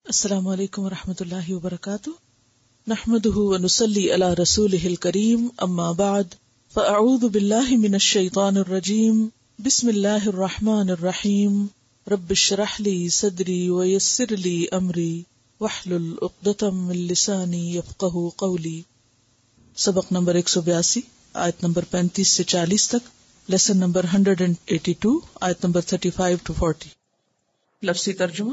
السلام علیکم ورحمۃ اللہ وبرکاتہ، نحمده ونصلی علی رسوله الکریم، اما بعد فاعوذ باللہ من الشیطان الرجیم، بسم اللہ الرحمن الرحیم، رب اشرح لی صدری ویسر لی امری واحلل عقدۃ من لسانی یفقهوا قولی۔ سبق نمبر 182، آیت نمبر 35 سے 40 تک، لیسن نمبر 182، آیت نمبر 35 to 40۔ لفظی ترجمہ: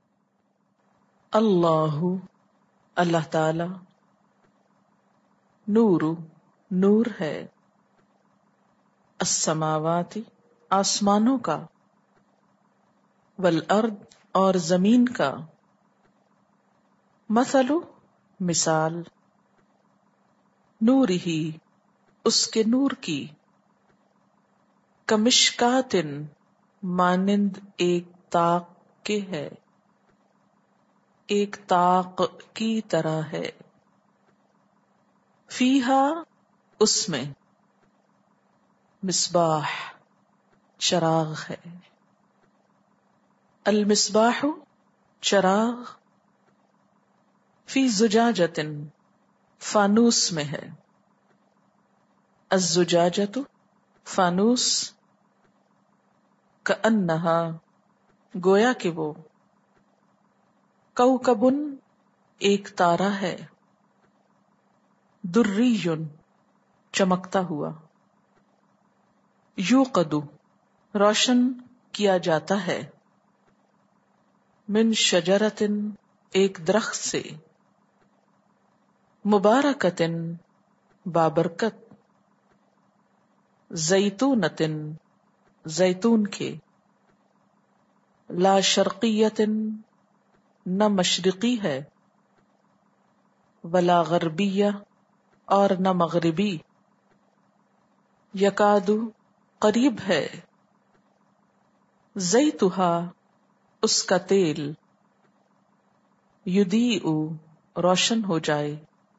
اللہ اللہ تعالی، نور ہے، السماوات آسمانوں کا، والارض اور زمین کا، مثل مثال، نورہ اس کے نور کی، کمشکات مانند ایک طاق کے ہے، ایک طاق کی طرح ہے، فیہا اس میں، مصباح چراغ ہے، المصباح چراغ، فی زجاجۃ فانوس میں ہے، الزجاجۃ فانوس، کأنہا گویا کہ وہ، کوکبن ایک تارا ہے، دری چمکتا ہوا، یوقد روشن کیا جاتا ہے، من شجرۃ ایک درخت سے، مبارکۃ بابرکت، زیتونۃ زیتون کے، لا شرقیۃ نہ مشرقی ہے، ولا غربیہ اور نہ مغربی، یکاد قریب ہے، زیتھا اس کا تیل، یضیء روشن ہو جائے،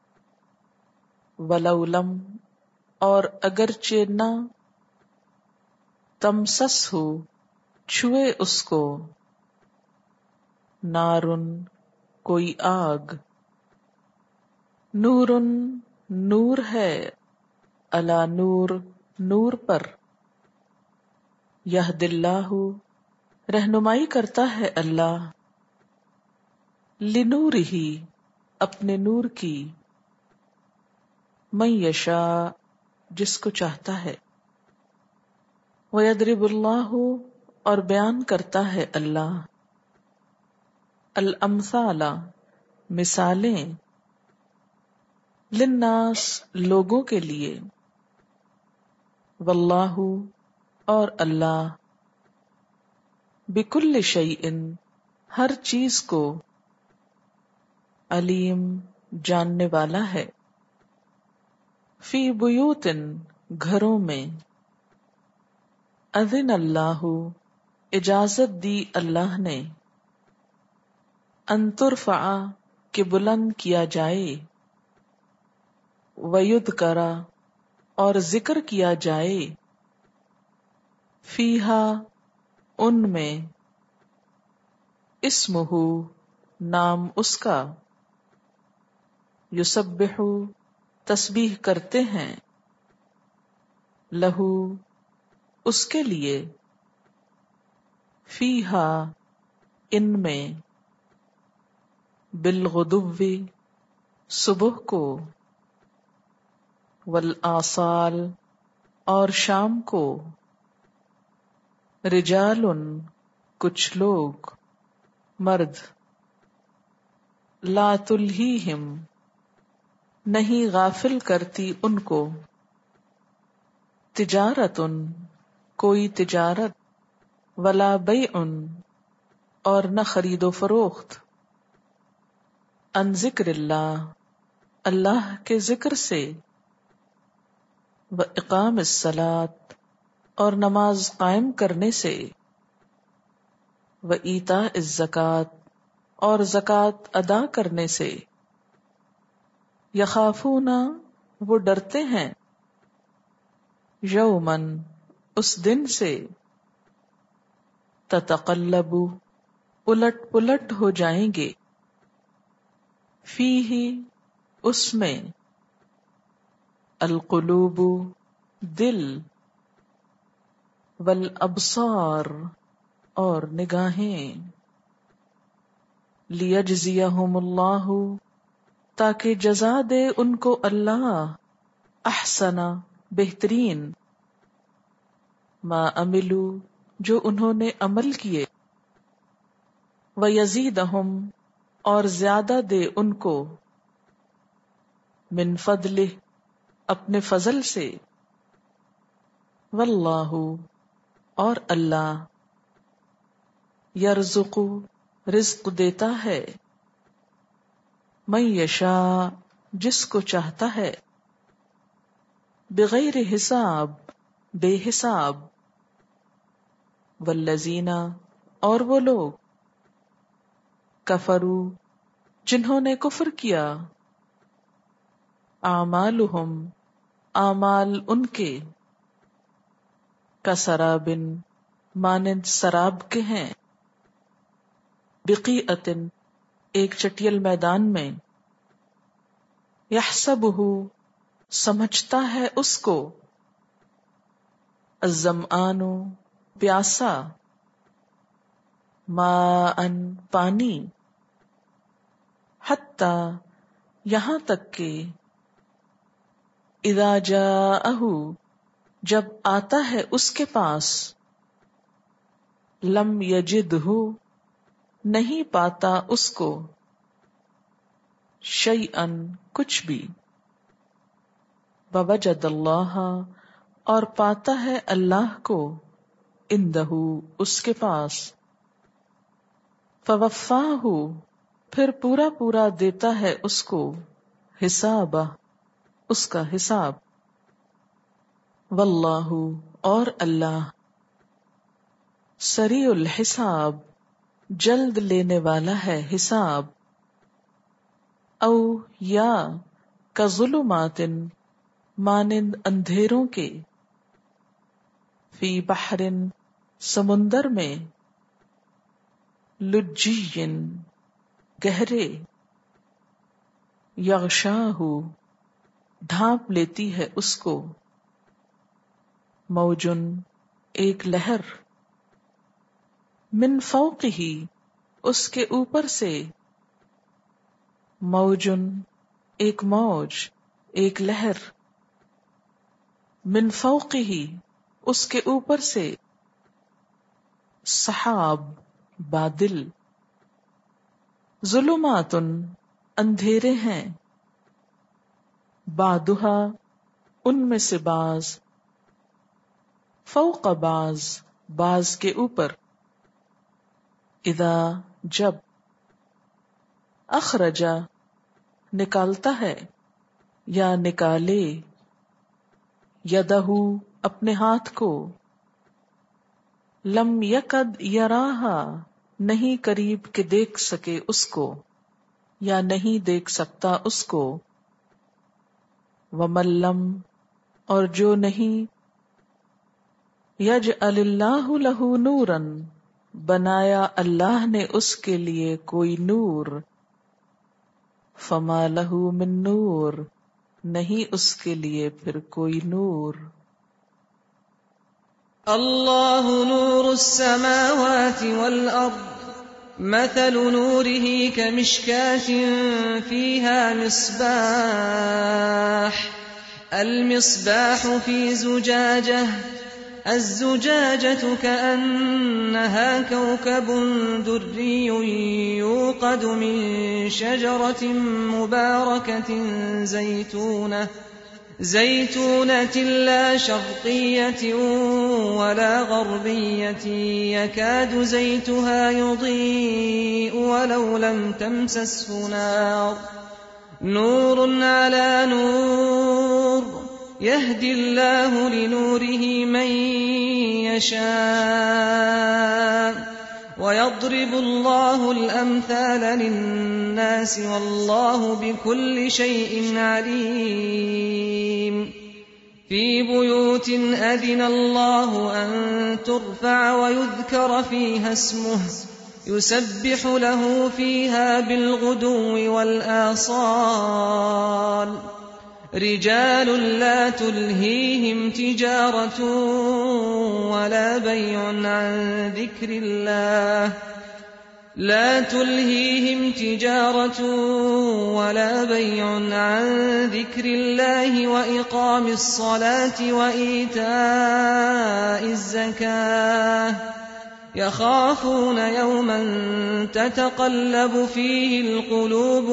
ولو لم اور اگرچہ نہ، تمسسہ چھوئے اس کو، نارن کوئی آگ، نورن نور ہے، علی نور نور پر، یہدی اللہ رہنمائی کرتا ہے اللہ، لنورہ اپنے نور کی، من یشاء جس کو چاہتا ہے، ویضرب اللہ اور بیان کرتا ہے اللہ، الامثال مثالیں، للناس لوگوں کے لیے، واللہ اور اللہ، بکل شیء ہر چیز کو، علیم جاننے والا ہے، فی بیوت گھروں میں، اذن اللہ اجازت دی اللہ نے، ان ترفع کہ بلند کیا جائے، ویذکر اور ذکر کیا جائے، فیہا ان میں، اسمہ نام اس کا، یسبح تسبیح کرتے ہیں، لہو اس کے لیے، فیہا ان میں، بالغدو صبح کو، والآصال اور شام کو، رجال کچھ لوگ مرد، لا تلہیہم نہیں غافل کرتی ان کو، تجارت کوئی تجارت، ولا بیع اور نہ خرید و فروخت، عن ذکر اللہ اللہ کے ذکر سے، و اقام الصلاۃ اور نماز قائم کرنے سے، و ایتاء الزکوٰۃ اور زکوٰۃ ادا کرنے سے، یخافون وہ ڈرتے ہیں، یومن اس دن سے، تتقلب الٹ پلٹ ہو جائیں گے، فیہ اس میں، القلوب دل، والابصار اور نگاہیں، لیجزیہم اللہ تاکہ جزا دے ان کو اللہ، احسن بہترین، ما عملو جو انہوں نے عمل کیے، ویزیدہم اور زیادہ دے ان کو، من فضلہ اپنے فضل سے، واللہ اور اللہ، یرزق رزق دیتا ہے، من یشاء جس کو چاہتا ہے، بغیر حساب بے حساب، والذین اور وہ لوگ، کفروا جنہوں نے کفر کیا، اعمالہم اعمال ان کے، کسراب مانند سراب کے ہیں، بقیعۃ ایک چٹیل میدان میں، یحسبہ سمجھتا ہے اس کو، الظمآن پیاسا، ماء پانی، حتی یہاں تک کہ، اذا جاءہ جب آتا ہے اس کے پاس، لم یجدہ نہیں پاتا اس کو، شیئا کچھ بھی، ووجد اللہ اور پاتا ہے اللہ کو، عندہ اس کے پاس، فوفاہ پھر پورا پورا دیتا ہے اس کو، حسابہ اس کا حساب، واللہ اور اللہ، سریع الحساب جلد لینے والا ہے حساب، او یا کظلمات مانند اندھیروں کے، فی بحر سمندر میں، لجی گہرے، یغشاہ ڈھانپ لیتی ہے اس کو، موجن ایک لہر، من فوقہ اس کے اوپر سے، موجن ایک موج ایک لہر، من فوقہ اس کے اوپر سے، سحاب بادل، ظلمات اندھیرے ہیں، بعدھا ان میں سے بعض، فوق بعض بعض کے اوپر، اذا جب، اخرجا نکالتا ہے یا نکالے، یدہ اپنے ہاتھ کو، لم یکد یراہا نہیں قریب کہ دیکھ سکے اس کو یا نہیں دیکھ سکتا اس کو، ومن لم اور جو نہیں، یجعل اللہ لہ نورا بنایا اللہ نے اس کے لیے کوئی نور، فما لہ من نور نہیں اس کے لیے پھر کوئی نور۔ اللہ نور السماوات والارض مثل نوره كمشكاة فيها مصباح، المصباح في زجاجة، الزجاجة كأنها كوكب دري يوقد من شجرة مباركة زيتونة لا شرقية ولا غربية يكاد زيتها يضيء ولو لم تمسسه نار، نور على نور يهدي الله لنوره من يشاء ويضرب الله الأمثال للناس والله بكل شيء عليم، في بيوت أذن الله أن ترفع ويذكر فيها اسمه يسبح له فيها بالغدو والآصال رجال لا تلهيهم تجارة ولا بيع عن ذكر الله وإقام الصلاة وإيتاء الزكاة يخافون يوما تتقلب فيه القلوب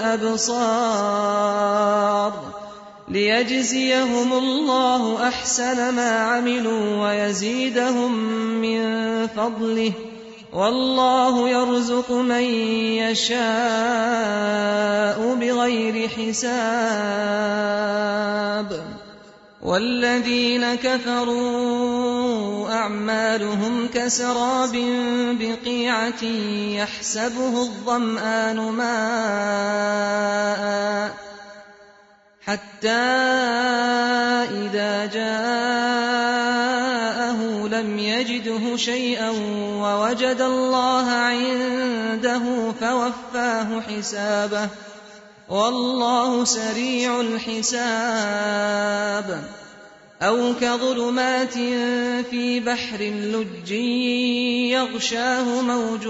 والأبصار ليجزيهم الله أحسن ما عملوا ويزيدهم من فضله والله يرزق من يشاء بغير حساب والذين كفروا أعمالهم كسراب بقيعة يحسبه الظمآن ماء حتى إذا جاءه لم يجده شيئا ووجد الله عنده فوفاه حسابه والله سريع الحساب أو كظلمات في بحر لج يغشاه موج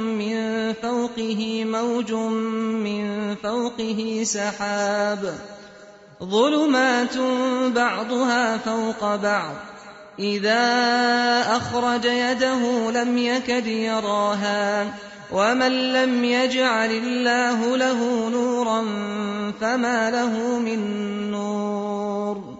من فوقه سحاب ظلمات بعضها فوق بعض إذا أخرج يده لم يكد يراها ومن لم يجعل الله له نورا فما له من نور